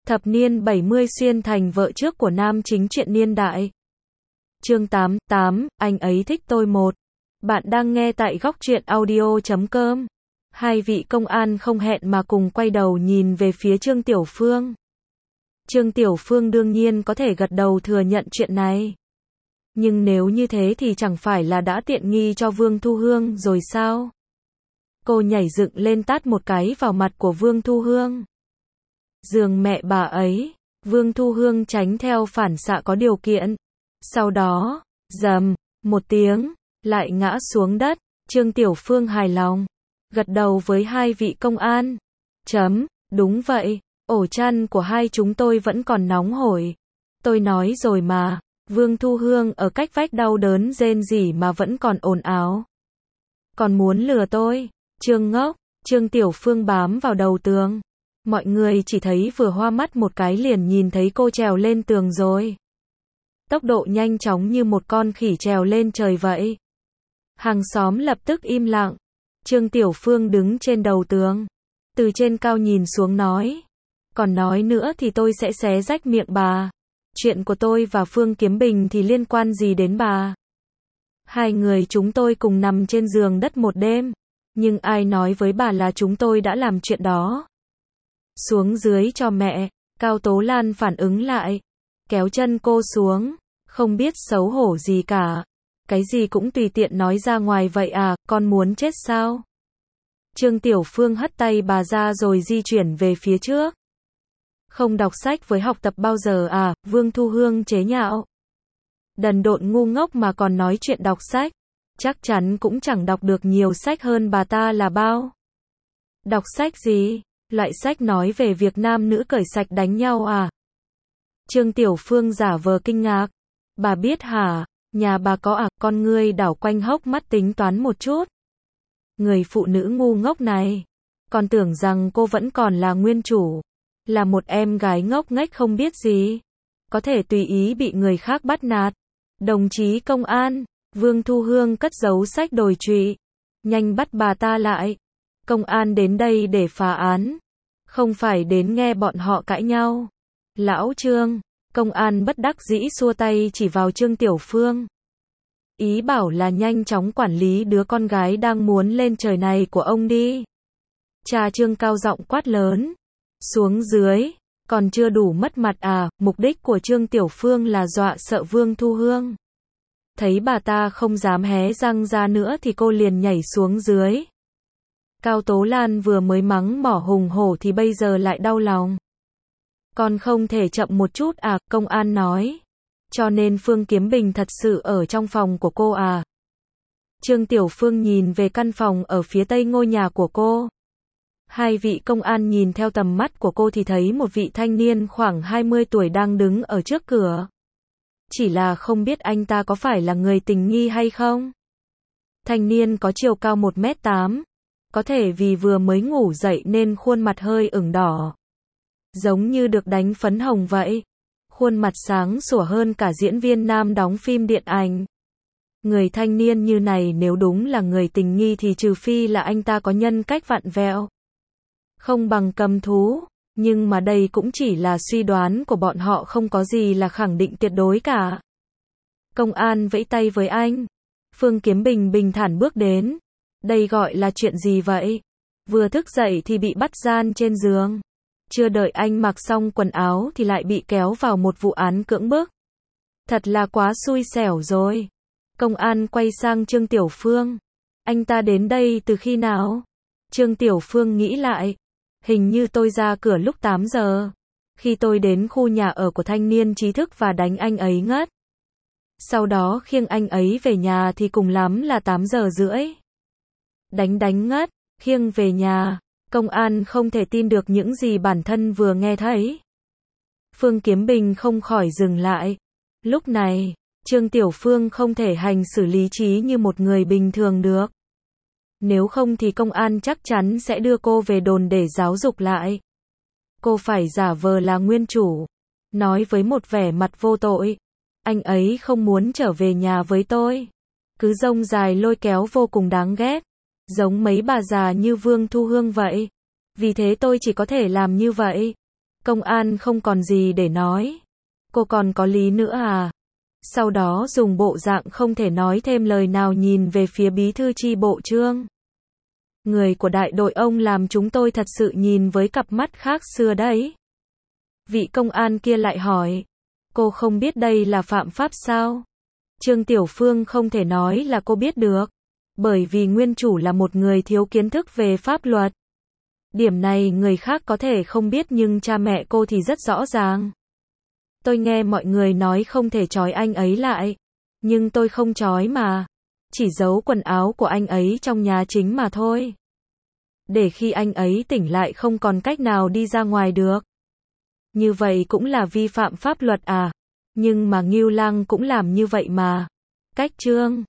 Thập niên 70 xuyên thành vợ trước của nam chính truyện niên đại. Chương 88, anh ấy thích tôi một. Bạn đang nghe tại góc truyện audio.com. Hai vị công an không hẹn mà cùng quay đầu nhìn về phía Trương Tiểu Phương. Trương Tiểu Phương đương nhiên có thể gật đầu thừa nhận chuyện này. Nhưng nếu như thế thì chẳng phải là đã tiện nghi cho Vương Thu Hương rồi sao? Cô nhảy dựng lên tát một cái vào mặt của Vương Thu Hương. Giường mẹ bà ấy, Vương Thu Hương tránh theo phản xạ có điều kiện. Sau đó, rầm, một tiếng, lại ngã xuống đất. Trương Tiểu Phương hài lòng, gật đầu với hai vị công an. Đúng vậy, ổ chăn của hai chúng tôi vẫn còn nóng hổi. Tôi nói rồi mà. Vương Thu Hương ở cách vách đau đớn rên rỉ mà vẫn còn ồn ào. Còn muốn lừa tôi, Trương ngốc. Trương Tiểu Phương bám vào đầu tường. Mọi người chỉ thấy vừa hoa mắt một cái liền nhìn thấy cô trèo lên tường rồi. Tốc độ nhanh chóng như một con khỉ trèo lên trời vậy. Hàng xóm lập tức im lặng. Trương Tiểu Phương đứng trên đầu tường. Từ trên cao nhìn xuống nói. Còn nói nữa thì tôi sẽ xé rách miệng bà. Chuyện của tôi và Phương Kiếm Bình thì liên quan gì đến bà? Hai người chúng tôi cùng nằm trên giường đất một đêm. Nhưng ai nói với bà là chúng tôi đã làm chuyện đó? Xuống dưới cho mẹ. Cao Tố Lan phản ứng lại. Kéo chân cô xuống. Không biết xấu hổ gì cả. Cái gì cũng tùy tiện nói ra ngoài vậy à, con muốn chết sao? Trương Tiểu Phương hất tay bà ra rồi di chuyển về phía trước. Không đọc sách với học tập bao giờ à? Vương Thu Hương chế nhạo. Đần độn ngu ngốc mà còn nói chuyện đọc sách. Chắc chắn cũng chẳng đọc được nhiều sách hơn bà ta là bao. Đọc sách gì? Loại sách nói về việc nam nữ cởi sạch đánh nhau à? Trương Tiểu Phương giả vờ kinh ngạc. Bà biết hả? Nhà bà có à? Con ngươi đảo quanh hốc mắt tính toán một chút. Người phụ nữ ngu ngốc này. Còn tưởng rằng cô vẫn còn là nguyên chủ. Là một em gái ngốc nghếch không biết gì. Có thể tùy ý bị người khác bắt nạt. Đồng chí công an. Vương Thu Hương cất giấu sách đồi trụy. Nhanh bắt bà ta lại. Công an đến đây để phá án. Không phải đến nghe bọn họ cãi nhau. Lão Trương. Công an bất đắc dĩ xua tay chỉ vào Trương Tiểu Phương. Ý bảo là nhanh chóng quản lý đứa con gái đang muốn lên trời này của ông đi. Cha Trương cao giọng quát lớn. Xuống dưới. Còn chưa đủ mất mặt à? Mục đích của Trương Tiểu Phương là dọa sợ Vương Thu Hương. Thấy bà ta không dám hé răng ra nữa thì cô liền nhảy xuống dưới. Cao Tố Lan vừa mới mắng mỏ hùng hổ thì bây giờ lại đau lòng. Con không thể chậm một chút à? Công an nói. Cho nên Phương Kiếm Bình thật sự ở trong phòng của cô à? Trương Tiểu Phương nhìn về căn phòng ở phía tây ngôi nhà của cô. Hai vị công an nhìn theo tầm mắt của cô thì thấy một vị thanh niên khoảng 20 tuổi đang đứng ở trước cửa. Chỉ là không biết anh ta có phải là người tình nghi hay không? Thanh niên có chiều cao 1m8. Có thể vì vừa mới ngủ dậy nên khuôn mặt hơi ửng đỏ. Giống như được đánh phấn hồng vậy. Khuôn mặt sáng sủa hơn cả diễn viên nam đóng phim điện ảnh. Người thanh niên như này nếu đúng là người tình nghi thì trừ phi là anh ta có nhân cách vặn vẹo. Không bằng cầm thú. Nhưng mà đây cũng chỉ là suy đoán của bọn họ, không có gì là khẳng định tuyệt đối cả. Công an vẫy tay với anh. Phương Kiếm Bình bình thản bước đến. Đây gọi là chuyện gì vậy? Vừa thức dậy thì bị bắt gian trên giường. Chưa đợi anh mặc xong quần áo thì lại bị kéo vào một vụ án cưỡng bức. Thật là quá xui xẻo rồi. Công an quay sang Trương Tiểu Phương. Anh ta đến đây từ khi nào? Trương Tiểu Phương nghĩ lại. Hình như tôi ra cửa lúc 8 giờ. Khi tôi đến khu nhà ở của thanh niên trí thức và đánh anh ấy ngất. Sau đó khiêng anh ấy về nhà thì cùng lắm là 8 giờ rưỡi. Đánh ngất, khiêng về nhà. Công an không thể tin được những gì bản thân vừa nghe thấy. Phương Kiếm Bình không khỏi dừng lại. Lúc này, Trương Tiểu Phương không thể hành xử lý trí như một người bình thường được. Nếu không thì công an chắc chắn sẽ đưa cô về đồn để giáo dục lại. Cô phải giả vờ là nguyên chủ. Nói với một vẻ mặt vô tội. Anh ấy không muốn trở về nhà với tôi. Cứ rông dài lôi kéo vô cùng đáng ghét. Giống mấy bà già như Vương Thu Hương vậy. Vì thế tôi chỉ có thể làm như vậy. Công an không còn gì để nói. Cô còn có lý nữa à? Sau đó dùng bộ dạng không thể nói thêm lời nào nhìn về phía bí thư chi bộ Trương. Người của đại đội ông làm chúng tôi thật sự nhìn với cặp mắt khác xưa đấy. Vị công an kia lại hỏi. Cô không biết đây là phạm pháp sao? Trương Tiểu Phương không thể nói là cô biết được. Bởi vì nguyên chủ là một người thiếu kiến thức về pháp luật. Điểm này người khác có thể không biết nhưng cha mẹ cô thì rất rõ ràng. Tôi nghe mọi người nói không thể trói anh ấy lại. Nhưng tôi không trói mà. Chỉ giấu quần áo của anh ấy trong nhà chính mà thôi. Để khi anh ấy tỉnh lại không còn cách nào đi ra ngoài được. Như vậy cũng là vi phạm pháp luật à? Nhưng mà Ngưu Lăng cũng làm như vậy mà. Cách Trương